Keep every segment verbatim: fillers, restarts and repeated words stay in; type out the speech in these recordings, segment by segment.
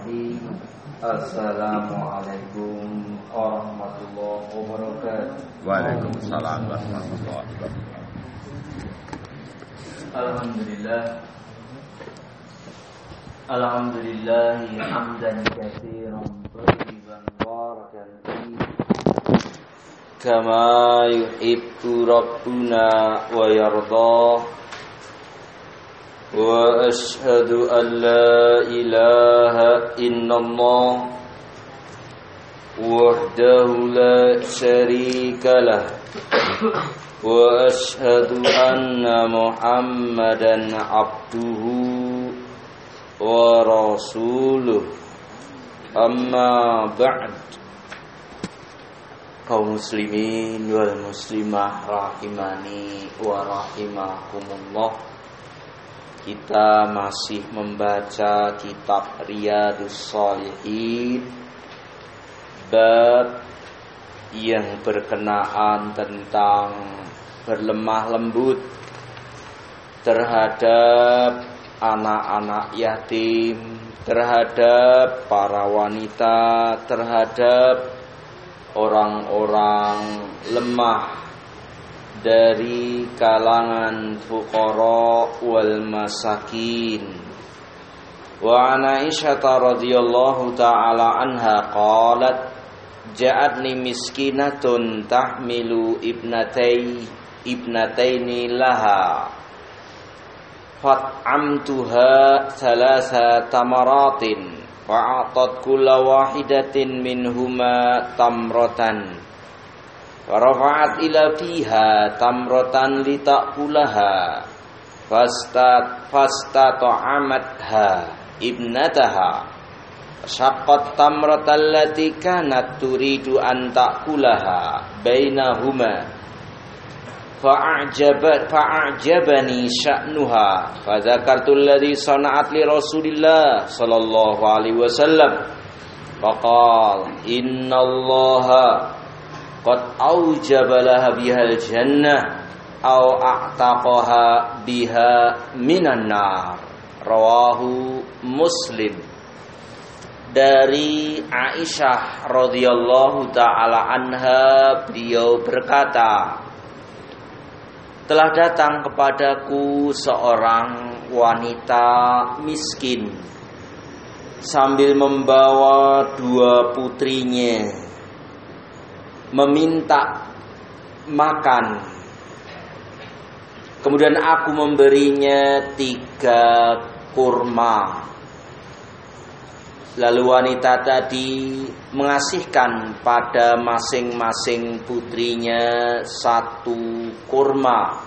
Bismillahirrahmanirrahim. Assalamualaikum warahmatullahi wabarakatuh. Waalaikumsalam warahmatullahi wabarakatuh. Alhamdulillah. Alhamdulillah hamdan katsiran thayyiban barakan fihi kama yuhibbu rabbuna wa yardah. Wa ashhadu an la ilaha illallah wahdahu la syarika lah wa ashhadu anna Muhammadan abduhu wa rasuluh. Amma ba'd. Kaum muslimin wal muslimah rahimani wa rahimakumullah. Kita masih membaca kitab Riyadhus Shalihin, bab yang berkenaan tentang berlemah lembut terhadap anak-anak yatim, terhadap para wanita, terhadap orang-orang lemah dari kalangan fuqara wal masakin. Wa an Aisyah radhiyallahu ta'ala anha qalat ja'atni miskinatun tahmilu ibnatai ibnataini laha fat'amtuha thalatha tamaratin fa'atat kulla wahidatin minhuma tamratan farafa'at ila fiha tamratan litaqulaha fastat fastata'amatha ibnataha syaqqat tamratan allati kanat turidu an ta'kulaha bainahuma fa'ajabat fa'ajabani sya'nuha fadzakartu alladhi sana'at li Rasulillah sallallahu alaihi wasallam faqala innallaha qad aujaba laha bihal jannah au a'taqaha biha minan nar. Rawahu Muslim. Dari Aisyah radhiyallahu taala anha, beliau berkata, telah datang kepadaku seorang wanita miskin sambil membawa dua putrinya, meminta makan. Kemudian aku memberinya tiga kurma. Lalu wanita tadi mengasihkan pada masing-masing putrinya satu kurma.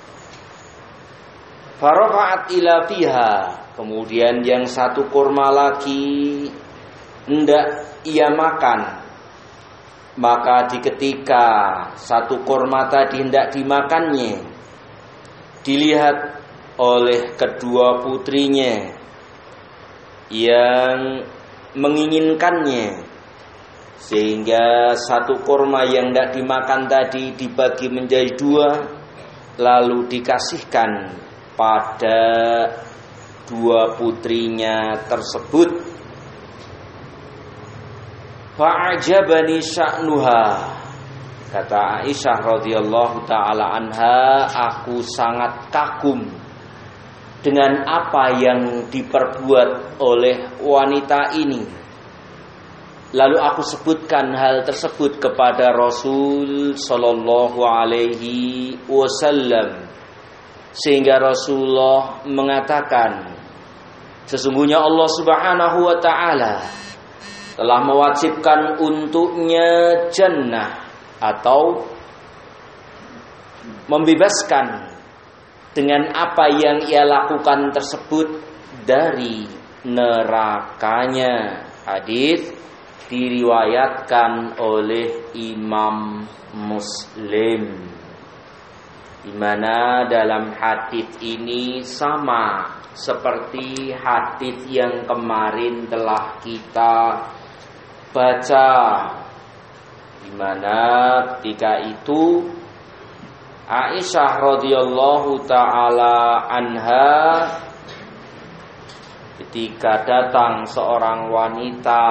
Farafa'at ila fiha. Kemudian yang satu kurma lagi hendak ia makan. Maka di ketika satu kurma tadi hendak dimakannya, dilihat oleh kedua putrinya yang menginginkannya, sehingga satu kurma yang hendak dimakan tadi dibagi menjadi dua, lalu dikasihkan pada dua putrinya tersebut. Fa'ajabani sya'nuha. Kata Aisyah radhiyallahu ta'ala anha, aku sangat kagum dengan apa yang diperbuat oleh wanita ini. Lalu aku sebutkan hal tersebut kepada Rasul sallallahu alaihi wasallam, sehingga Rasulullah mengatakan, sesungguhnya Allah Subhanahu wa ta'ala telah mewajibkan untuknya jannah atau membebaskan dengan apa yang ia lakukan tersebut dari nerakanya. Hadis diriwayatkan oleh Imam Muslim, di mana dalam hadis ini sama seperti hadis yang kemarin telah kita baca, di mana ketika itu Aisyah radhiyallahu taala anha ketika datang seorang wanita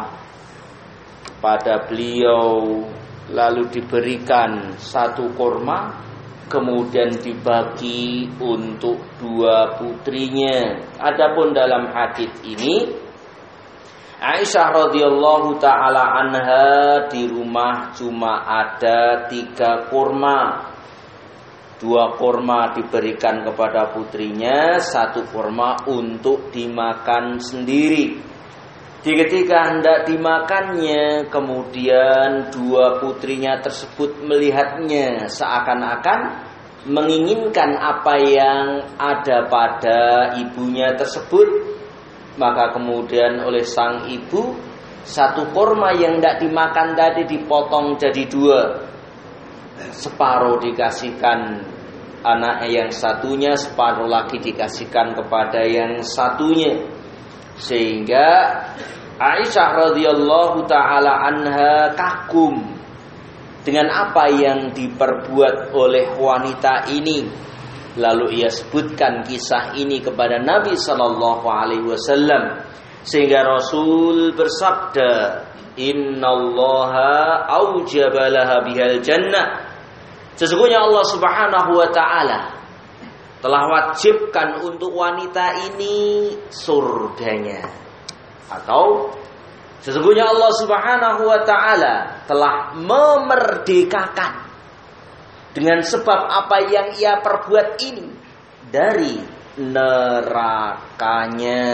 pada beliau lalu diberikan satu kurma, kemudian dibagi untuk dua putrinya. Adapun dalam hadis ini, Aisyah radhiyallahu taala anha di rumah cuma ada tiga kurma. Dua kurma diberikan kepada putrinya, satu kurma untuk dimakan sendiri. Ketika hendak dimakannya, kemudian dua putrinya tersebut melihatnya seakan-akan menginginkan apa yang ada pada ibunya tersebut. Maka kemudian oleh sang ibu, satu kurma yang hendak dimakan tadi dipotong jadi dua. Separuh dikasihkan anak yang satunya, separuh lagi dikasihkan kepada yang satunya. Sehingga Aisyah radhiyallahu taala anha kagum dengan apa yang diperbuat oleh wanita ini. Lalu ia sebutkan kisah ini kepada Nabi sallallahu alaihi wasallam, sehingga Rasul bersabda, "Innallaha aujaba laha bihal jannah." Sesungguhnya Allah Subhanahu wa taala telah wajibkan untuk wanita ini surganya. Atau sesungguhnya Allah Subhanahu wa taala telah memerdekakan dengan sebab apa yang ia perbuat ini dari nerakanya.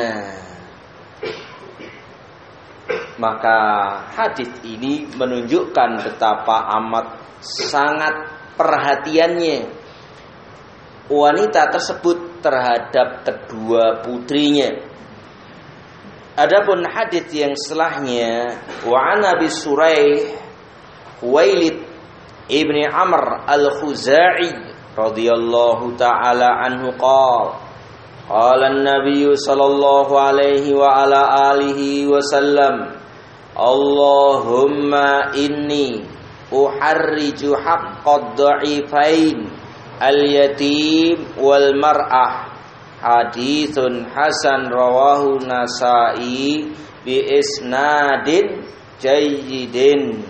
Maka hadis ini menunjukkan betapa amat sangat perhatiannya wanita tersebut terhadap kedua putrinya. Adapun hadis yang setelahnya, wa an Abi Suraih Khuwailid ibni Amr al-Khuzai radhiyallahu taala anhu qala qala an-nabiy sallallahu alaihi wa ala alihi wasallam, Allahumma inni uharriju haqqad dha'ifain al-yatim wal mar'ah. Haditsun hasan rawahu Nasa'i bi isnadin jayyidin.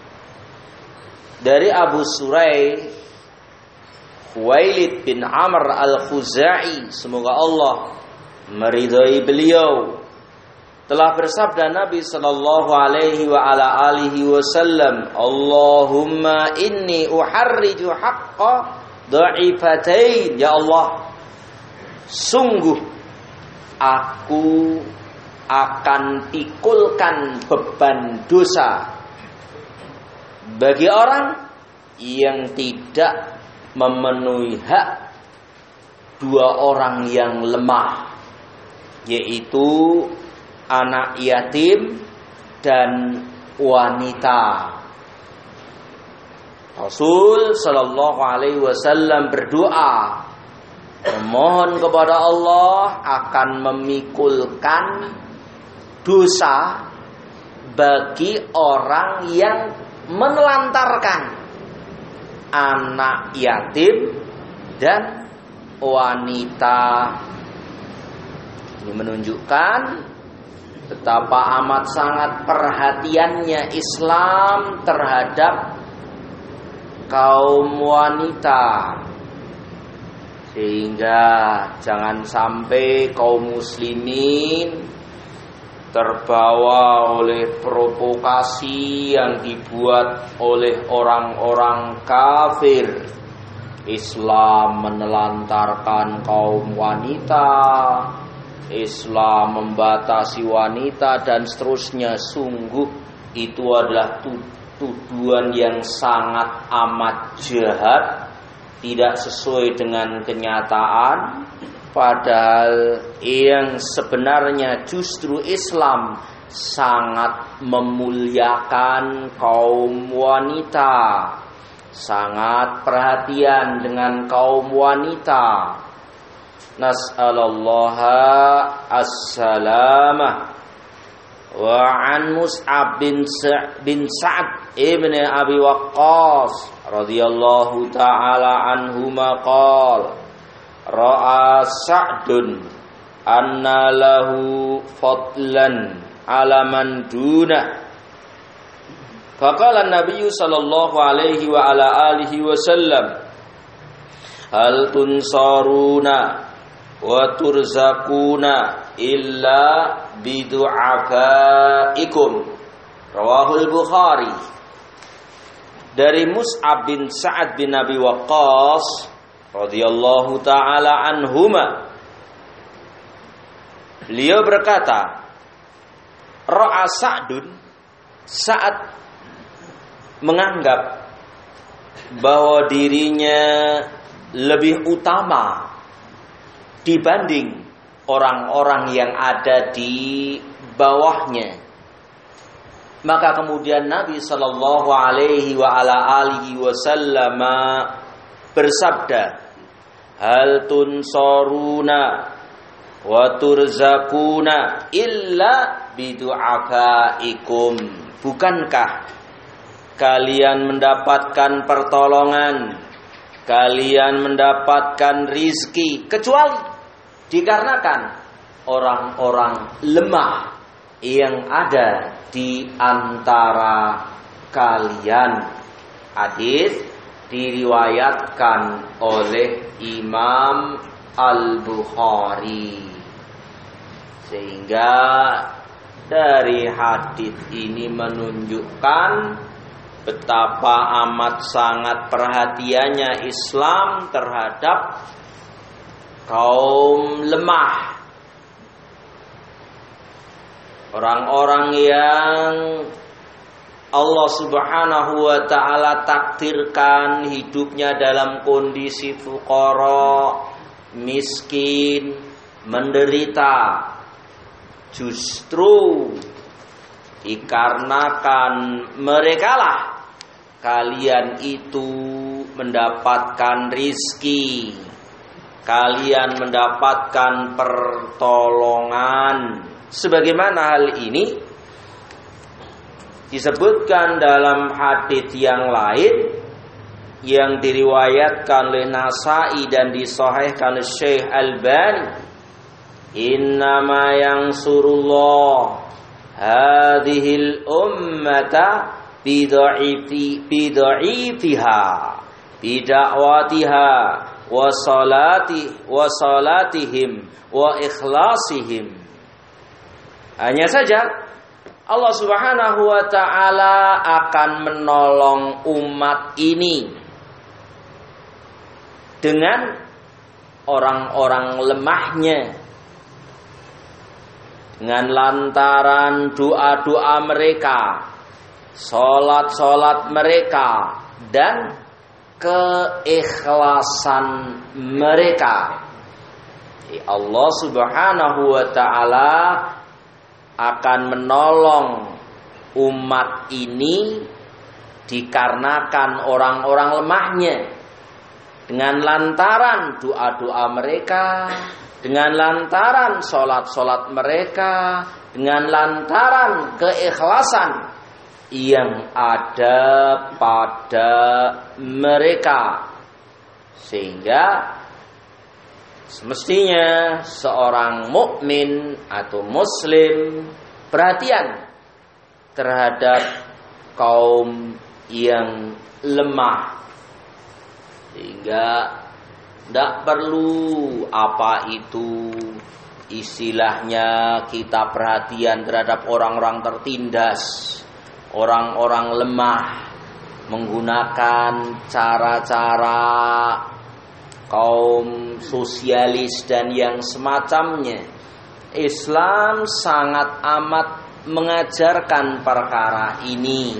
Dari Abu Suraih Khuwailid bin Amr al-Khuzai, semoga Allah meridhai beliau, telah bersabda Nabi sallallahu alaihi wa ala alihi wasallam, Allahumma inni uharriju haqqa dha'ifatain. Ya Allah, sungguh aku akan pikulkan beban dosa bagi orang yang tidak memenuhi hak dua orang yang lemah, yaitu anak yatim dan wanita. Rasul sallallahu alaihi wasallam berdoa memohon kepada Allah akan memikulkan dosa bagi orang yang menelantarkan anak yatim dan wanita. Ini menunjukkan betapa amat sangat perhatiannya Islam terhadap kaum wanita, sehingga jangan sampai kaum muslimin terbawa oleh provokasi yang dibuat oleh orang-orang kafir. Islam menelantarkan kaum wanita, Islam membatasi wanita, dan seterusnya. Sungguh itu adalah tuduhan yang sangat amat jahat, tidak sesuai dengan kenyataan. Padahal yang sebenarnya justru Islam sangat memuliakan kaum wanita, sangat perhatian dengan kaum wanita. Nas'alallaha as-salamah. Wa an Mus'ab bin Sa' bin Sa'ad ibn Abi Waqqas radhiyallahu ta'ala anhuma qala ra'a Sa'dun anna lahu fadlan ala man dunah. Faqala an-nabiy sallallahu alaihi wa ala alihi wasallam, hal tunsaruna wa turzakuna illa bidu'afaikum. Rawahul Bukhari. Dari Mus'ab bin Sa'ad bin Abi Waqqas radhiyallahu taala anhuma, beliau berkata, ra'a Sa'dun, Sa'ad menganggap bahwa dirinya lebih utama dibanding orang-orang yang ada di bawahnya. Maka kemudian Nabi sallallahu alaihi wa ala alihi wasallam bersabda, hal tunsaruna wa turzakuna illa bidu'afaikum. Bukankah kalian mendapatkan pertolongan, kalian mendapatkan rizki, kecuali dikarenakan orang-orang lemah yang ada di antara kalian. Hadis diriwayatkan oleh Imam Al-Bukhari. Sehingga dari hadis ini menunjukkan betapa amat sangat perhatiannya Islam terhadap kaum lemah, orang-orang yang Allah subhanahu wa ta'ala takdirkan hidupnya dalam kondisi fuqara, miskin, menderita. Justru dikarenakan merekalah kalian itu mendapatkan rizki, kalian mendapatkan pertolongan. Sebagaimana hal ini disebutkan dalam hadits yang lain yang diriwayatkan oleh Nasa'i dan disahihkan oleh Syekh Albani, innama yansurullah hadhil ummata bidha'ifi bidha'ifiha bida'watiha wa salati wa salatihim wa ikhlasihim. Hanya saja Allah subhanahu wa ta'ala akan menolong umat ini dengan orang-orang lemahnya, dengan lantaran doa-doa mereka, sholat-sholat mereka, dan keikhlasan mereka. Allah subhanahu wa ta'ala akan menolong umat ini dikarenakan orang-orang lemahnya, dengan lantaran doa-doa mereka, dengan lantaran sholat-sholat mereka, dengan lantaran keikhlasan yang ada pada mereka. Sehingga semestinya seorang mukmin atau muslim perhatian terhadap kaum yang lemah, sehingga tidak perlu apa itu istilahnya kita perhatian terhadap orang-orang tertindas, orang-orang lemah, menggunakan cara-cara kaum sosialis dan yang semacamnya. Islam sangat amat mengajarkan perkara ini.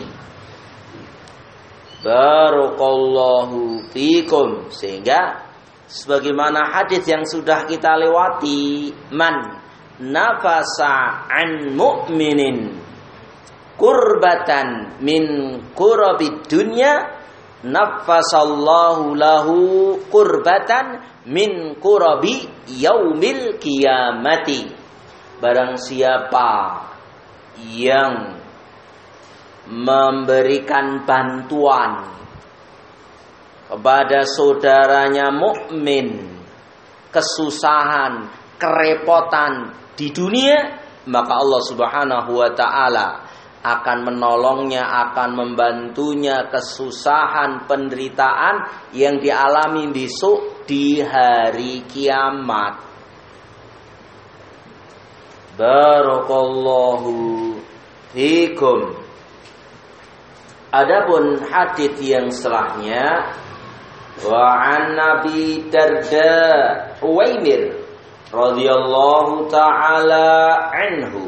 Barakallahu fikum. Sehingga sebagaimana hadis yang sudah kita lewati, man nafasa an mu'minin kurbatan min kurabid dunya nafasallahu lahu kurbatan min kurabi yaumil qiyamati. Barang siapa yang memberikan bantuan kepada saudaranya mukmin, kesusahan kerepotan di dunia, maka Allah Subhanahu wa taala akan menolongnya, akan membantunya kesusahan, penderitaan yang dialami besok di hari kiamat. Barakallahu fikum. Adapun hadits yang setelahnya, wa an Nabi Darda Uwaimir radhiyallahu taala anhu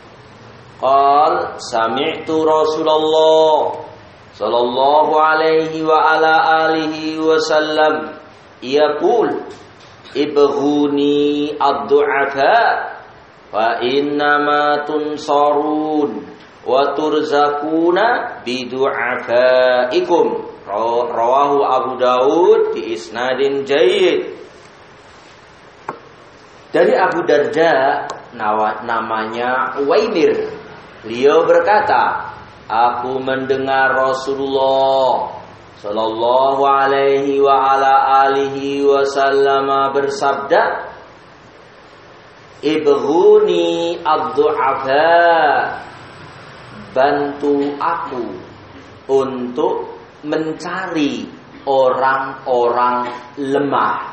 qal sami'tu Rasulullah sallallahu alaihi wa ala alihi wasallam yaqul ibghuni ad-du'afa fa innama tunsarun wa turzakuna bidu'afaikum. Rawahu Abu Daud bi isnadin jayyid. Dari Abu Darda, namanya Uwaimir, beliau berkata, aku mendengar Rasulullah sallallahu alaihi wa ala alihi wasallam bersabda, ibghuni ad-du'afa, bantu aku untuk mencari orang-orang lemah.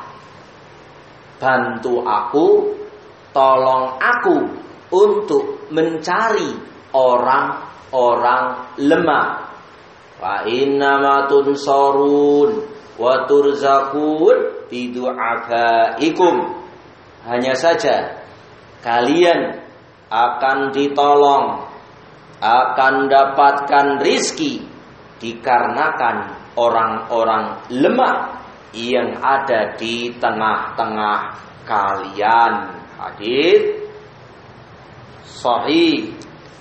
Bantu aku, tolong aku untuk mencari orang-orang lemah. Fa innama tunsarun wa turzakun bidu'afaikum. Hanya saja kalian akan ditolong, akan dapatkan rizki dikarenakan orang-orang lemah yang ada di tengah-tengah kalian. Hadis sahih.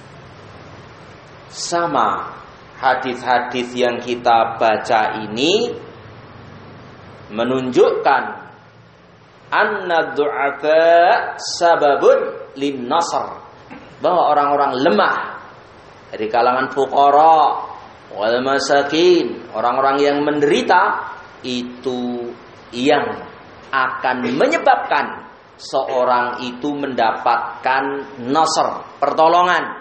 Sama hadis-hadis yang kita baca ini menunjukkan anna du'afa sababun lin nasr, bahwa orang-orang lemah dari kalangan fuqara wal masakin, orang-orang yang menderita, itu yang akan menyebabkan seorang itu mendapatkan nasr, pertolongan.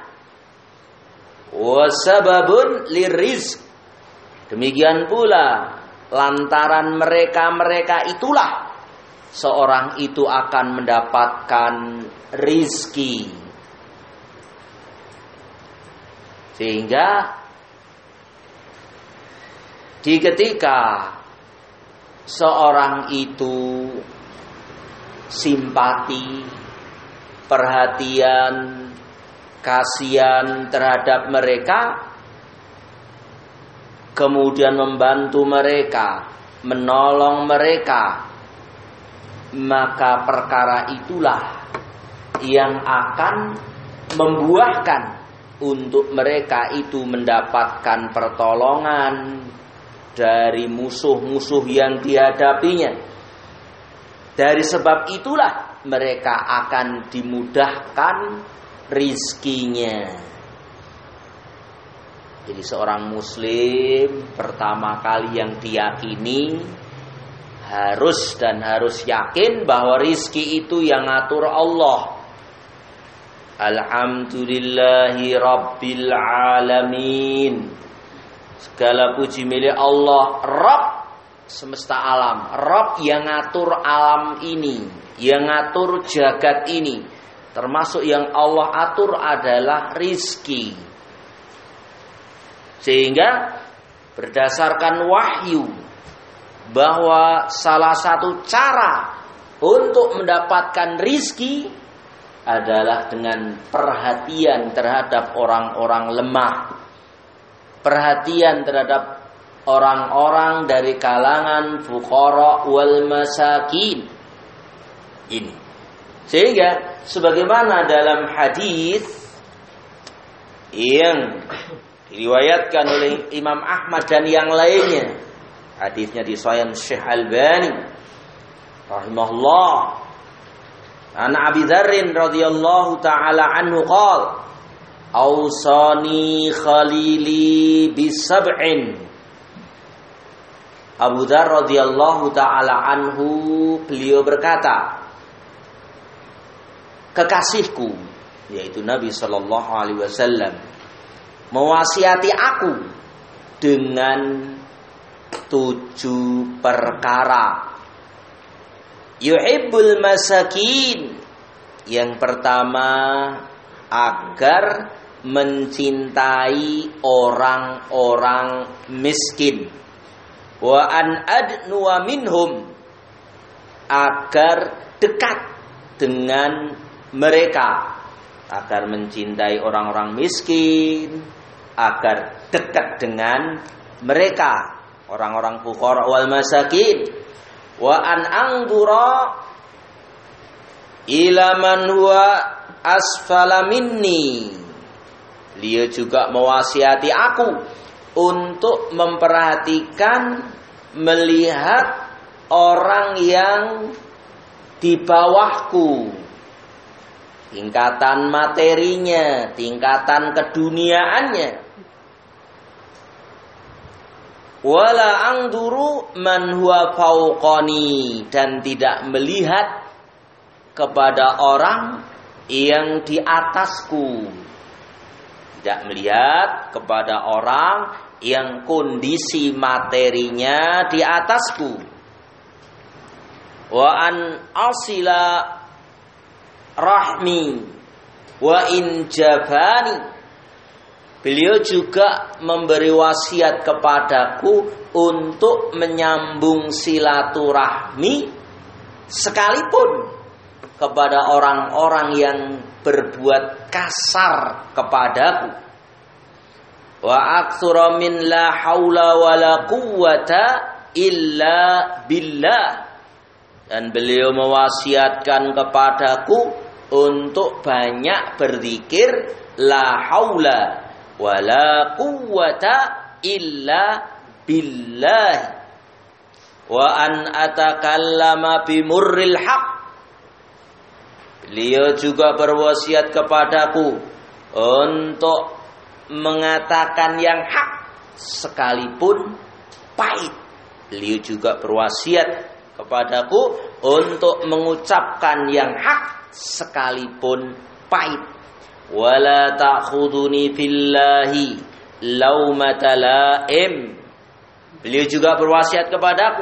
Wasababun lirizq, demikian pula lantaran mereka-mereka itulah seorang itu akan mendapatkan rizki. Sehingga di ketika seorang itu simpati, perhatian, kasihan terhadap mereka, kemudian membantu mereka, menolong mereka, maka perkara itulah yang akan membuahkan untuk mereka itu mendapatkan pertolongan dari musuh-musuh yang dihadapinya. Dari sebab itulah mereka akan dimudahkan rizkinya. Jadi seorang muslim pertama kali yang diyakini harus dan harus yakin bahwa rizki itu yang ngatur Allah. Alhamdulillahi Rabbil Alamin. Segala puji milik Allah, Rabb semesta alam, Rabb yang ngatur alam ini, yang ngatur jagat ini. Termasuk yang Allah atur adalah rizki. Sehingga berdasarkan wahyu bahwa salah satu cara untuk mendapatkan rizki adalah dengan perhatian terhadap orang-orang lemah, perhatian terhadap orang-orang dari kalangan fuqara wal masakin ini. Sehingga sebagaimana dalam hadis yang diriwayatkan oleh Imam Ahmad dan yang lainnya, hadisnya di Sahih Syekh Albani rahimahullah, an Abi Dzarrin radhiyallahu taala anhu qala awsani khalili bisab'in. Abu Dzar radhiyallahu taala anhu beliau berkata, kekasihku, yaitu Nabi Sallallahu Alaihi Wasallam, mewasiati aku dengan tujuh perkara. Yuhibbul masakin, yang pertama agar mencintai orang-orang miskin. Wa an adnuwa minhum, agar dekat dengan mereka, agar mencintai orang-orang miskin, agar dekat dengan mereka, orang-orang fuqara wal masakin. Wa an angdura ila man huwa asfala minni, beliau juga mewasiati aku untuk memperhatikan, melihat orang yang di bawahku, tingkatan materinya, tingkatan keduniaannya. Wala angduru man huwa fauqani, dan tidak melihat kepada orang yang di atasku, tidak melihat kepada orang yang kondisi materinya di atasku. Wa an asila rahmi wa in jabani, beliau juga memberi wasiat kepadaku untuk menyambung silaturahmi sekalipun kepada orang-orang yang berbuat kasar kepadaku. Wa aktsura min la haula wala quwwata illa billah, dan beliau mewasiatkan kepadaku untuk banyak berzikir la haula wala quwwata illa billah, wa an atakallama bimurril haq. Beliau juga berwasiat kepadaku untuk mengatakan yang hak sekalipun pahit. Beliau juga berwasiat kepadaku untuk mengucapkan yang hak sekalipun pahit. Wala ta'khuduni fillahi laumata laim. Beliau juga berwasiat kepadaku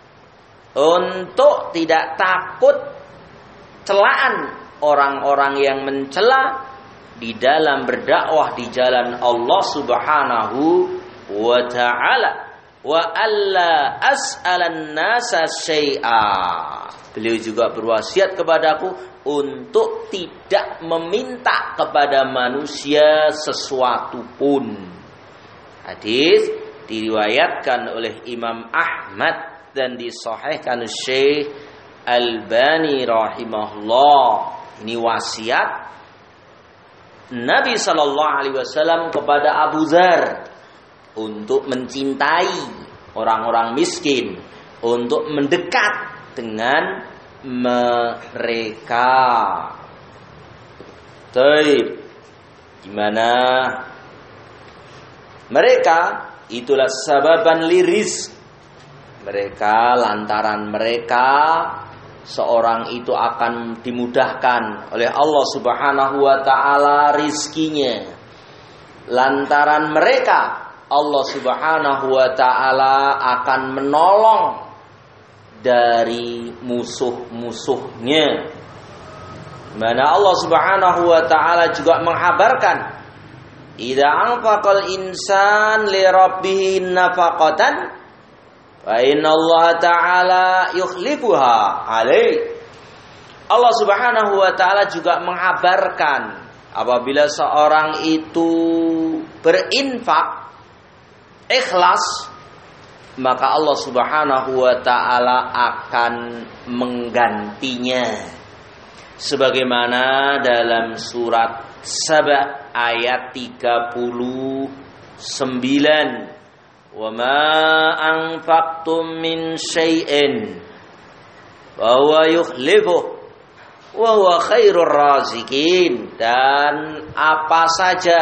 untuk tidak takut celaan orang-orang yang mencela di dalam berdakwah di jalan Allah Subhanahu wa ta'ala. Wa alla as'alan nasa syai'a. Beliau juga berwasiat kepadaku untuk tidak meminta kepada manusia sesuatu pun. Hadis diriwayatkan oleh Imam Ahmad dan disahihkan Syekh Albani rahimahullah. Ini wasiat Nabi sallallahu alaihi wasallam kepada Abu Dzar untuk mencintai orang-orang miskin, untuk mendekat dengan mereka. Taib. Gimana? Mereka itulah sababan liris. Mereka, lantaran mereka, seorang itu akan dimudahkan oleh Allah Subhanahu wa ta'ala rizkinya. Lantaran mereka, Allah Subhanahu wa ta'ala akan menolong dari musuh-musuhnya. Mana Allah Subhanahu wa ta'ala juga menghabarkan, idza anfaqal insan li rabbih nafaqatan fa innallaha ta'ala yukhlifuha alaih. Allah Subhanahu wa ta'ala juga mengabarkan apabila seorang itu berinfak ikhlas, maka Allah Subhanahu wa ta'ala akan menggantinya. Sebagaimana dalam surat Saba ayat tiga puluh sembilan, wa ma anfaqtum min syai'in wa huwa yukhlifuh wa huwa khairur razikin. Dan apa saja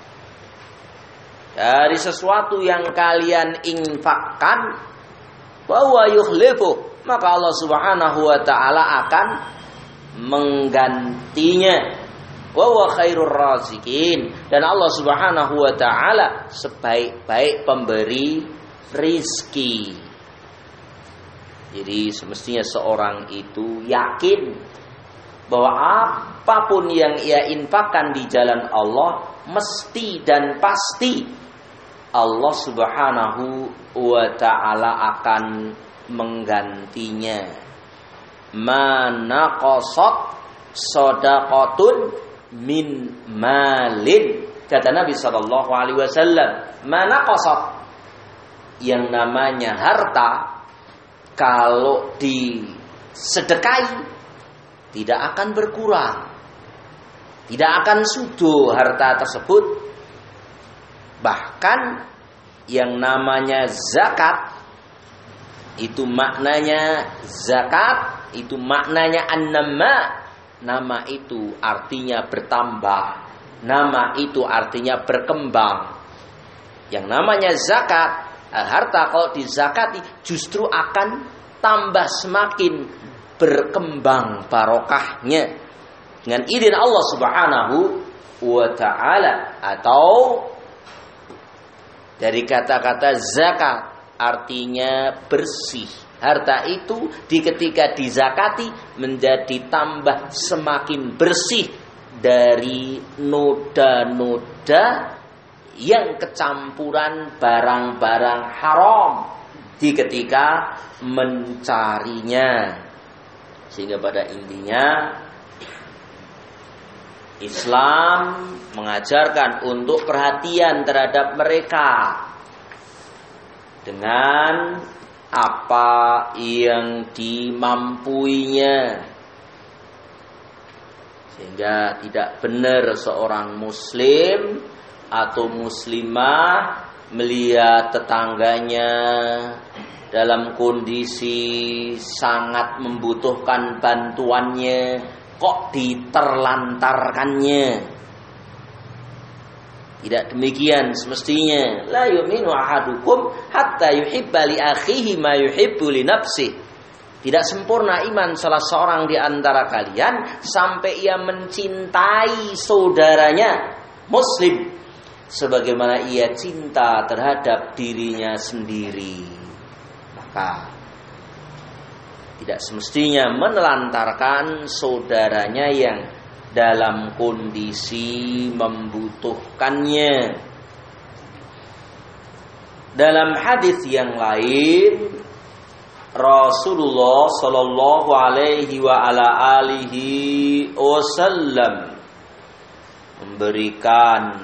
dari sesuatu yang kalian infakkan, wa huwa yukhlifuh, maka Allah Subhanahu wa ta'ala akan menggantinya. Wa huwa khairur raziqin, dan Allah Subhanahu wa taala sebaik-baik pemberi rizki. Jadi semestinya seorang itu yakin bahwa apapun yang ia infakkan di jalan Allah mesti dan pasti Allah Subhanahu wa taala akan menggantinya. Ma naqasat shadaqatun min malin, kata Nabi sallallahu alaihi wasallam, ma naqasat, yang namanya harta kalau disedekahi tidak akan berkurang, tidak akan sudo harta tersebut. Bahkan yang namanya zakat, itu maknanya zakat, itu maknanya an-nama. Nama itu artinya bertambah, nama itu artinya berkembang. Yang namanya zakat, harta kalau dizakati justru akan tambah semakin berkembang barokahnya dengan izin Allah Subhanahu wa taala. Atau dari kata-kata zakat artinya bersih. Harta itu di ketika dizakati menjadi tambah semakin bersih dari noda-noda yang kecampuran barang-barang haram di ketika mencarinya. Sehingga pada intinya Islam mengajarkan untuk perhatian terhadap mereka dengan apa yang dimampuinya, sehingga tidak benar seorang muslim atau muslimah melihat tetangganya dalam kondisi sangat membutuhkan bantuannya kok diterlantarkannya. Tidak demikian semestinya. La yu'minu ahadukum hatta yuhibba li akhihi ma yuhibbu li nafsihi. Tidak sempurna iman salah seorang di antara kalian sampai ia mencintai saudaranya muslim sebagaimana ia cinta terhadap dirinya sendiri. Maka tidak semestinya menelantarkan saudaranya yang dalam kondisi membutuhkannya. Dalam hadis yang lain, Rasulullah sallallahu alaihi wa ala alihi wasallam memberikan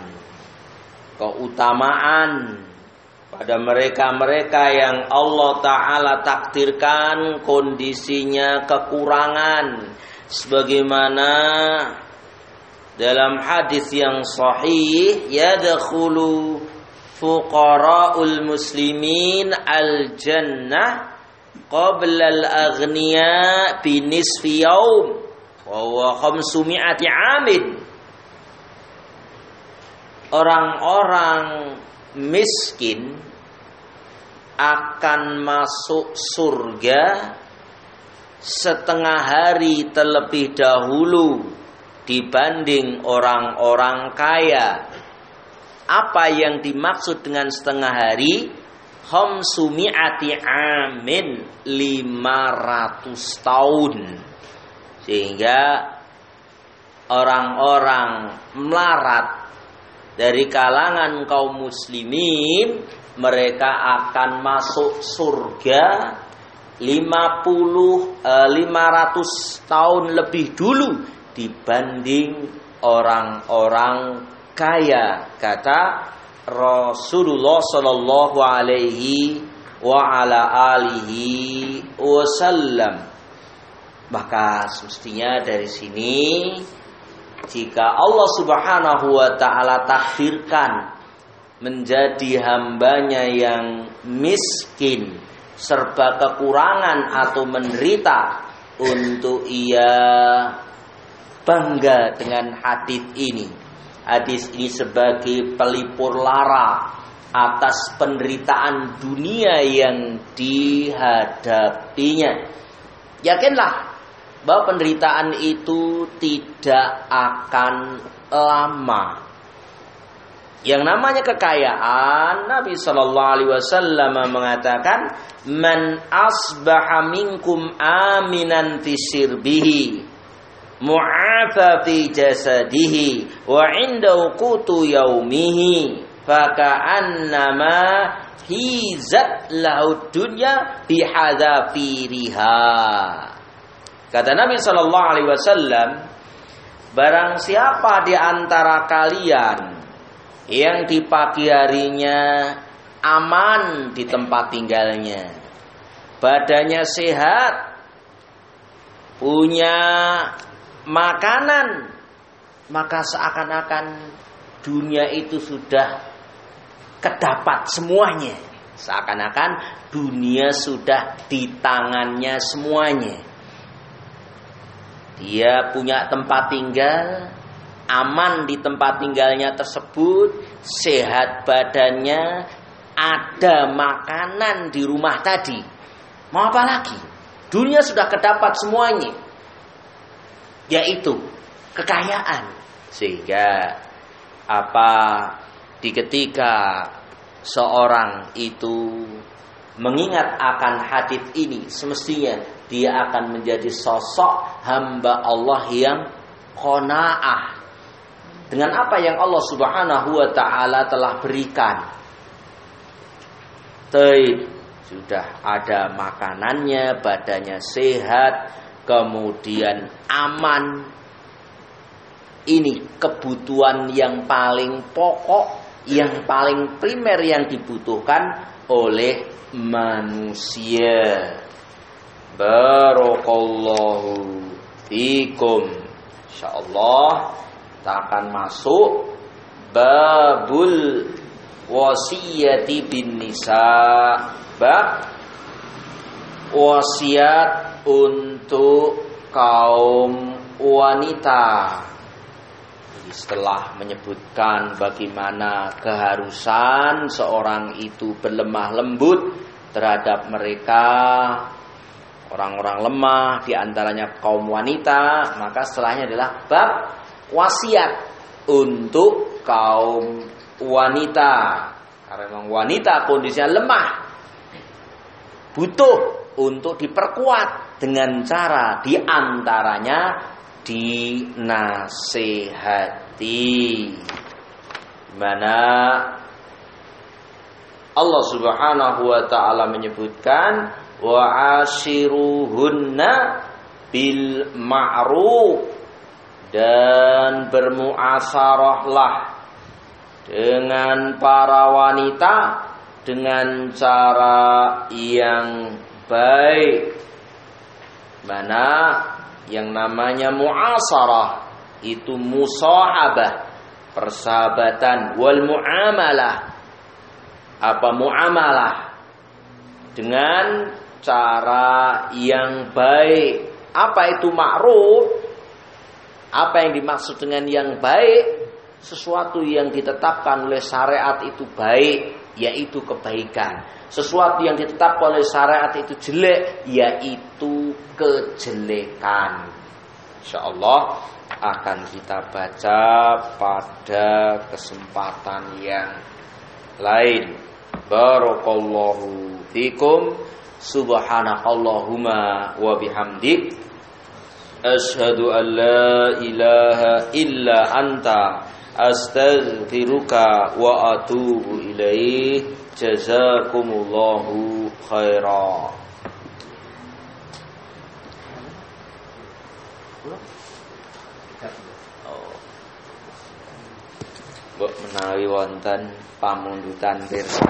keutamaan pada mereka-mereka yang Allah Ta'ala takdirkan kondisinya kekurangan, sebagaimana dalam hadis yang sahih, yadkhulu fuqara'ul muslimin al-jannah qabla al-aghniya binisfi yaum wa huwa khamsumi'ati amin. Orang-orang miskin akan masuk surga setengah hari terlebih dahulu dibanding orang-orang kaya. Apa yang dimaksud dengan setengah hari? Khamsumi'ati amin, lima ratus tahun. Sehingga orang-orang melarat dari kalangan kaum muslimin, mereka akan masuk surga lima puluh, lima ratus tahun lebih dulu dibanding orang-orang kaya, kata Rasulullah sallallahu alaihi wa ala alihi wasallam. Maka semestinya dari sini, jika Allah Subhanahu wa ta'ala takdirkan menjadi hambanya yang miskin, serba kekurangan atau menderita, untuk ia bangga dengan hadis ini. Hadis ini sebagai pelipur lara atas penderitaan dunia yang dihadapinya. Yakinlah bahwa penderitaan itu tidak akan lama. Yang namanya kekayaan, Nabi Shallallahu Alaihi Wasallam mengatakan, "Man asbaha minkum aminan fi sirbihi, mu'afa fi jasadihi, wa indahu qutu yaumihi, faka'annama hizat lahu dunya bihadzafiriha." Kata Nabi Shallallahu Alaihi Wasallam, barang siapa di antara kalian yang di pagi harinya aman di tempat tinggalnya, badannya sehat, punya makanan, maka seakan-akan dunia itu sudah kedapat semuanya. Seakan-akan dunia sudah di tangannya semuanya. Dia punya tempat tinggal, aman di tempat tinggalnya tersebut, sehat badannya, ada makanan di rumah tadi. Mau apa lagi? Dunia sudah kedapat semuanya, yaitu kekayaan. Sehingga apa di ketika seorang itu mengingat akan hadits ini, semestinya dia akan menjadi sosok hamba Allah yang qanaah dengan apa yang Allah Subhanahu wa taala telah berikan. Taib, sudah ada makanannya, badannya sehat, kemudian aman. Ini kebutuhan yang paling pokok, yang paling primer yang dibutuhkan oleh manusia. Barakallahu fikum. Insyaallah kita akan masuk babul wasiyati bin nisa, bab wasiat untuk kaum wanita. Jadi setelah menyebutkan bagaimana keharusan seorang itu berlemah lembut terhadap mereka, orang-orang lemah, diantaranya kaum wanita, maka setelahnya adalah bab wasiat untuk kaum wanita. Karena memang wanita kondisinya lemah, butuh untuk diperkuat dengan cara diantaranya dinasehati. Mana Allah Subhanahu wa taala menyebutkan wa ashiruhunna bil ma'ruf, dan bermuasarahlah dengan para wanita dengan cara yang baik. Mana yang namanya muasarah itu musahabah, persahabatan, wal muamalah, apa muamalah dengan cara yang baik. Apa itu ma'ruf? Apa yang dimaksud dengan yang baik? Sesuatu yang ditetapkan oleh syariat itu baik, yaitu kebaikan. Sesuatu yang ditetapkan oleh syariat itu jelek, yaitu kejelekan. Insyaallah akan kita baca pada kesempatan yang lain. Barakallahu fikum. Subhanakallahumma wa bihamdik, asyhadu an la ilaha illa anta, astaghfiruka wa atubu ilaih. Jazakumullahu khairan. Mbok menawi wonten pamundutan pirsa.